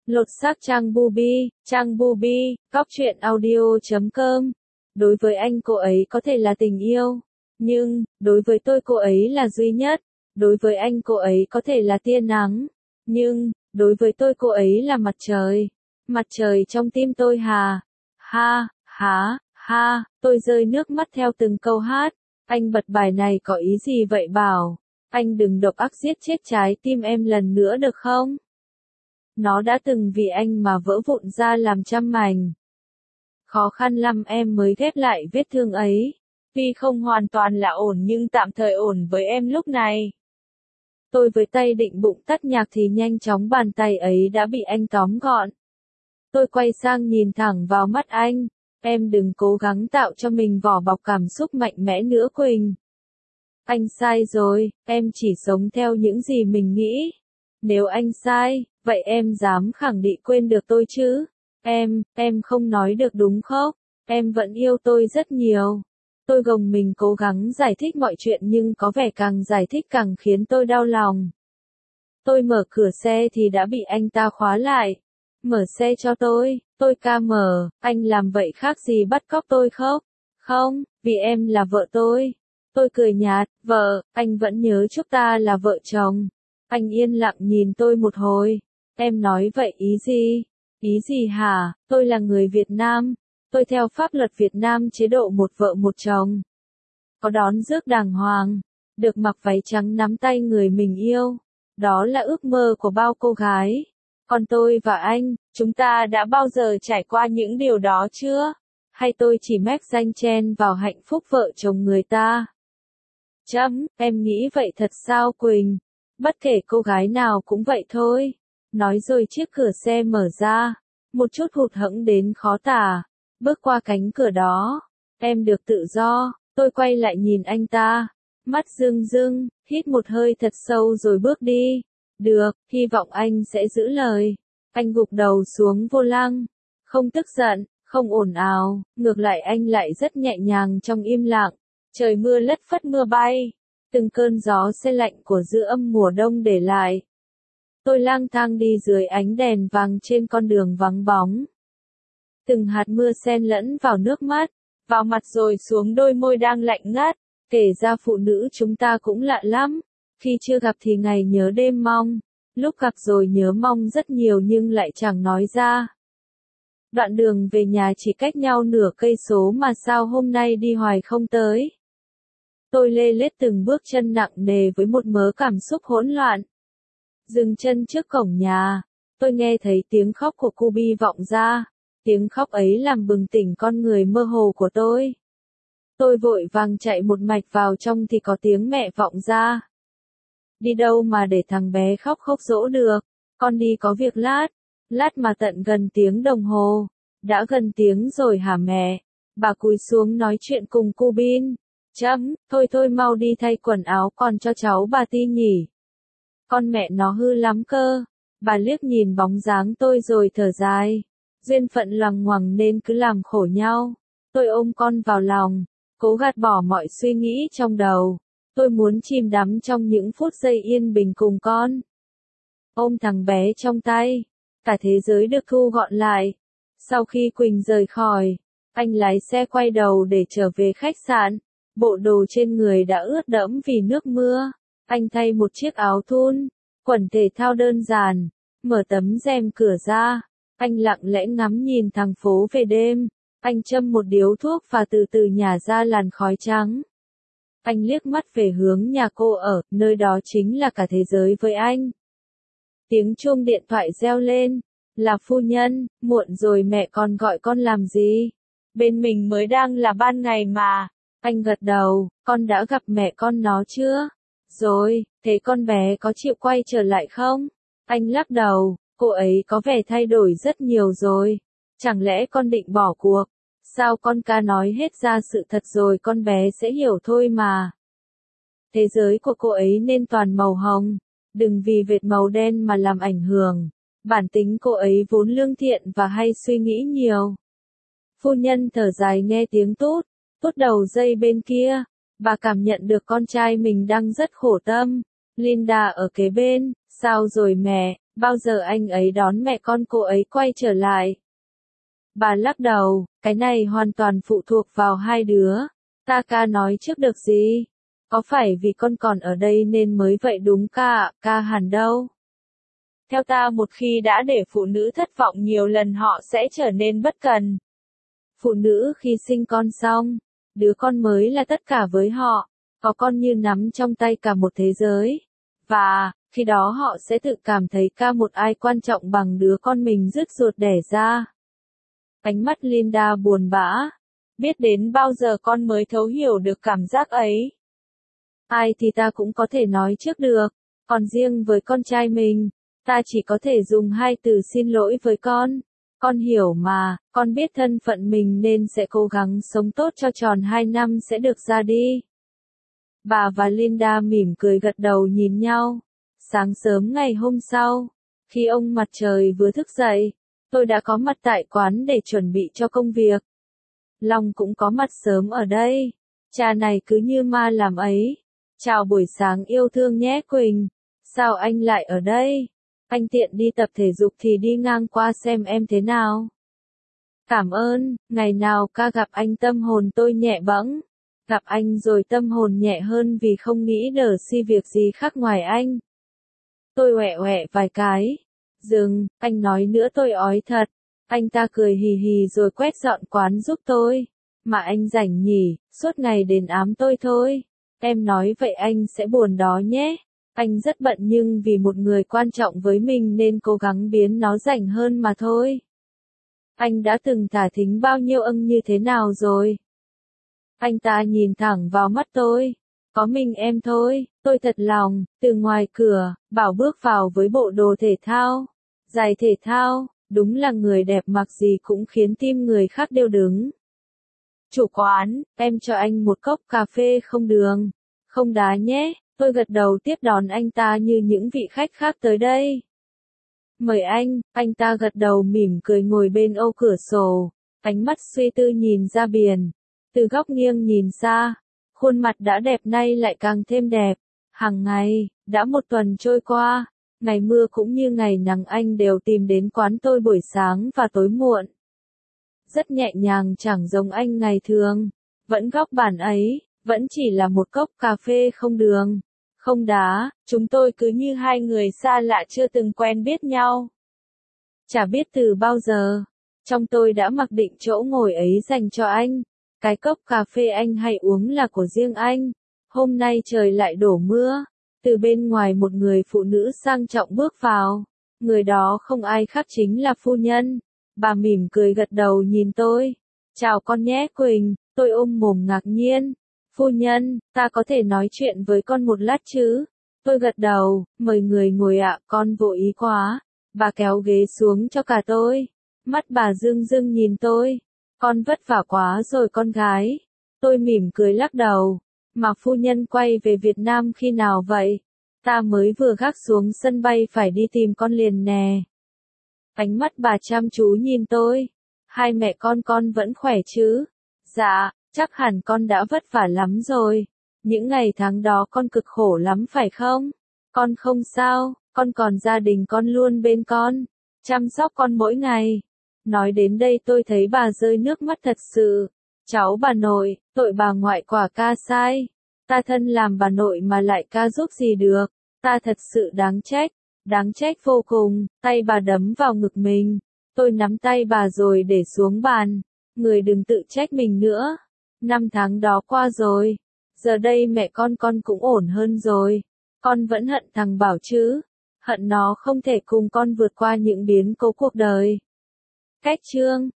Lột xác trang Bubi, cóc truyện audio.com. Đối với anh cô ấy có thể là tình yêu, nhưng, đối với tôi cô ấy là duy nhất. Đối với anh cô ấy có thể là tia nắng, nhưng, đối với tôi cô ấy là mặt trời. Mặt trời trong tim tôi hà. Ha, tôi rơi nước mắt theo từng câu hát. Anh bật bài này có ý gì vậy Bảo? Anh đừng độc ác giết chết trái tim em lần nữa được không? Nó đã từng vì anh mà vỡ vụn ra làm trăm mảnh. Khó khăn lắm em mới ghép lại vết thương ấy. Tuy không hoàn toàn là ổn nhưng tạm thời ổn với em lúc này. Tôi với tay định bụng tắt nhạc thì nhanh chóng bàn tay ấy đã bị anh tóm gọn. Tôi quay sang nhìn thẳng vào mắt anh. Em đừng cố gắng tạo cho mình vỏ bọc cảm xúc mạnh mẽ nữa Quỳnh. Anh sai rồi, em chỉ sống theo những gì mình nghĩ. Nếu anh sai, vậy em dám khẳng định quên được tôi chứ? Em không nói được đúng không? Em vẫn yêu tôi rất nhiều. Tôi gồng mình cố gắng giải thích mọi chuyện nhưng có vẻ càng giải thích càng khiến tôi đau lòng. Tôi mở cửa xe thì đã bị anh ta khóa lại. Mở xe cho tôi ca mở, anh làm vậy khác gì bắt cóc tôi không? Không, vì em là vợ tôi. Tôi cười nhạt, vợ, anh vẫn nhớ chúng ta là vợ chồng. Anh yên lặng nhìn tôi một hồi. Em nói vậy ý gì? Ý gì hả? Tôi là người Việt Nam. Tôi theo pháp luật Việt Nam chế độ một vợ một chồng. Có đón rước đàng hoàng. Được mặc váy trắng nắm tay người mình yêu. Đó là ước mơ của bao cô gái. Còn tôi và anh, chúng ta đã bao giờ trải qua những điều đó chưa? Hay tôi chỉ mép danh chen vào hạnh phúc vợ chồng người ta? Em nghĩ vậy thật sao Quỳnh? Bất kể cô gái nào cũng vậy thôi. Nói rồi chiếc cửa xe mở ra. Một chút hụt hẫng đến khó tả. Bước qua cánh cửa đó. Em được tự do. Tôi quay lại nhìn anh ta. Mắt rưng rưng, hít một hơi thật sâu rồi bước đi. Được, hy vọng anh sẽ giữ lời. Anh gục đầu xuống vô lăng. Không tức giận, không ồn ào, ngược lại anh lại rất nhẹ nhàng trong im lặng. Trời mưa lất phất mưa bay. Từng cơn gió se lạnh của giữa âm mùa đông để lại. Tôi lang thang đi dưới ánh đèn vàng trên con đường vắng bóng. Từng hạt mưa xen lẫn vào nước mắt, vào mặt rồi xuống đôi môi đang lạnh ngắt. Kể ra phụ nữ chúng ta cũng lạ lắm. Khi chưa gặp thì ngày nhớ đêm mong. Lúc gặp rồi nhớ mong rất nhiều nhưng lại chẳng nói ra. Đoạn đường về nhà chỉ cách nhau nửa cây số mà sao hôm nay đi hoài không tới. Tôi lê lết từng bước chân nặng nề với một mớ cảm xúc hỗn loạn. Dừng chân trước cổng nhà, tôi nghe thấy tiếng khóc của Cubi vọng ra. Tiếng khóc ấy làm bừng tỉnh con người mơ hồ của tôi. Tôi vội vàng chạy một mạch vào trong thì có tiếng mẹ vọng ra. Đi đâu mà để thằng bé khóc khóc dỗ được, con đi có việc lát mà tận gần tiếng đồng hồ. Đã gần tiếng rồi hả mẹ? Bà cúi xuống nói chuyện cùng Cubin. Thôi mau đi thay quần áo còn cho cháu bà Ti nhỉ. Con mẹ nó hư lắm cơ. Bà liếc nhìn bóng dáng tôi rồi thở dài. Duyên phận loằng ngoằng nên cứ làm khổ nhau. Tôi ôm con vào lòng, cố gạt bỏ mọi suy nghĩ trong đầu. Tôi muốn chìm đắm trong những phút giây yên bình cùng con. Ôm thằng bé trong tay, cả thế giới được thu gọn lại. Sau khi Quỳnh rời khỏi, anh lái xe quay đầu để trở về khách sạn. Bộ đồ trên người đã ướt đẫm vì nước mưa. Anh thay một chiếc áo thun, quần thể thao đơn giản, mở tấm rèm cửa ra. Anh lặng lẽ ngắm nhìn thành phố về đêm. Anh châm một điếu thuốc và từ từ nhả ra làn khói trắng. Anh liếc mắt về hướng nhà cô ở, nơi đó chính là cả thế giới với anh. Tiếng chuông điện thoại reo lên. Là phu nhân, muộn rồi mẹ còn gọi con làm gì? Bên mình mới đang là ban ngày mà. Anh gật đầu, con đã gặp mẹ con nó chưa? Rồi, thế con bé có chịu quay trở lại không? Anh lắc đầu, cô ấy có vẻ thay đổi rất nhiều rồi. Chẳng lẽ con định bỏ cuộc? Sao con ca nói hết ra sự thật rồi con bé sẽ hiểu thôi mà. Thế giới của cô ấy nên toàn màu hồng. Đừng vì vệt màu đen mà làm ảnh hưởng. Bản tính cô ấy vốn lương thiện và hay suy nghĩ nhiều. Phu nhân thở dài nghe tiếng tút đầu dây bên kia. Bà cảm nhận được con trai mình đang rất khổ tâm. Linda ở kế bên, sao rồi mẹ? Bao giờ anh ấy đón mẹ con cô ấy quay trở lại? Bà lắc đầu, cái này hoàn toàn phụ thuộc vào hai đứa. Ta ca nói trước được gì? Có phải vì con còn ở đây nên mới vậy đúng ca hẳn đâu. Theo ta một khi đã để phụ nữ thất vọng nhiều lần họ sẽ trở nên bất cần. Phụ nữ khi sinh con xong, đứa con mới là tất cả với họ, có con như nắm trong tay cả một thế giới. Và, khi đó họ sẽ tự cảm thấy một ai quan trọng bằng đứa con mình rứt ruột đẻ ra. Ánh mắt Linda buồn bã. Biết đến bao giờ con mới thấu hiểu được cảm giác ấy. Ai thì ta cũng có thể nói trước được, còn riêng với con trai mình, ta chỉ có thể dùng hai từ xin lỗi với con. Con hiểu mà, con biết thân phận mình nên sẽ cố gắng sống tốt cho tròn 2 năm sẽ được ra đi. Bà và Linda mỉm cười gật đầu nhìn nhau. Sáng sớm ngày hôm sau, khi ông mặt trời vừa thức dậy, tôi đã có mặt tại quán để chuẩn bị cho công việc. Long cũng có mặt sớm ở đây. Cha này cứ như ma làm ấy. Chào buổi sáng yêu thương nhé Quỳnh. Sao anh lại ở đây? Anh tiện đi tập thể dục thì đi ngang qua xem em thế nào. Cảm ơn, ngày nào ca gặp anh tâm hồn tôi nhẹ bẫng. Gặp anh rồi tâm hồn nhẹ hơn vì không nghĩ đờ si việc gì khác ngoài anh. Tôi oẹ oẹ vài cái. Dừng, anh nói nữa tôi ói thật. Anh ta cười hì hì rồi quét dọn quán giúp tôi. Mà anh rảnh nhỉ, suốt ngày đền ám tôi thôi. Em nói vậy anh sẽ buồn đó nhé. Anh rất bận nhưng vì một người quan trọng với mình nên cố gắng biến nó rảnh hơn mà thôi. Anh đã từng thả thính bao nhiêu như thế nào rồi? Anh ta nhìn thẳng vào mắt tôi. Có mình em thôi, tôi thật lòng, từ ngoài cửa, bảo bước vào với bộ đồ thể thao. Giày thể thao, đúng là người đẹp mặc gì cũng khiến tim người khác điêu đứng. Chủ quán, em cho anh một cốc cà phê không đường, không đá nhé. Tôi gật đầu tiếp đón anh ta như những vị khách khác tới đây. Mời anh ta gật đầu mỉm cười ngồi bên ô cửa sổ, ánh mắt suy tư nhìn ra biển. Từ góc nghiêng nhìn ra, khuôn mặt đã đẹp nay lại càng thêm đẹp. Hàng ngày, đã một tuần trôi qua, ngày mưa cũng như ngày nắng anh đều tìm đến quán tôi buổi sáng và tối muộn. Rất nhẹ nhàng chẳng giống anh ngày thường, vẫn góc bàn ấy, vẫn chỉ là một cốc cà phê không đường, không đá, chúng tôi cứ như hai người xa lạ chưa từng quen biết nhau. Chả biết từ bao giờ, trong tôi đã mặc định chỗ ngồi ấy dành cho anh. Cái cốc cà phê anh hay uống là của riêng anh. Hôm nay trời lại đổ mưa. Từ bên ngoài một người phụ nữ sang trọng bước vào. Người đó không ai khác chính là phu nhân. Bà mỉm cười gật đầu nhìn tôi. Chào con nhé Quỳnh, tôi ôm mồm ngạc nhiên. Phu nhân, ta có thể nói chuyện với con một lát chứ? Tôi gật đầu, mời người ngồi ạ, con vội ý quá. Bà kéo ghế xuống cho cả tôi. Mắt bà rưng rưng nhìn tôi. Con vất vả quá rồi con gái. Tôi mỉm cười lắc đầu. Mà phu nhân quay về Việt Nam khi nào vậy? Ta mới vừa gác xuống sân bay phải đi tìm con liền nè. Ánh mắt bà chăm chú nhìn tôi. Hai mẹ con vẫn khỏe chứ? Dạ, chắc hẳn con đã vất vả lắm rồi. Những ngày tháng đó con cực khổ lắm phải không? Con không sao, con còn gia đình con luôn bên con. Chăm sóc con mỗi ngày. Nói đến đây tôi thấy bà rơi nước mắt thật sự. Cháu bà nội, tội bà ngoại quả ca sai. Ta thân làm bà nội mà lại ca giúp gì được. Ta thật sự đáng trách vô cùng. Tay bà đấm vào ngực mình. Tôi nắm tay bà rồi để xuống bàn. Người đừng tự trách mình nữa. 5 tháng đó qua rồi. Giờ đây mẹ con cũng ổn hơn rồi. Con vẫn hận thằng Bảo chứ. Hận nó không thể cùng con vượt qua những biến cố cuộc đời. Cách chương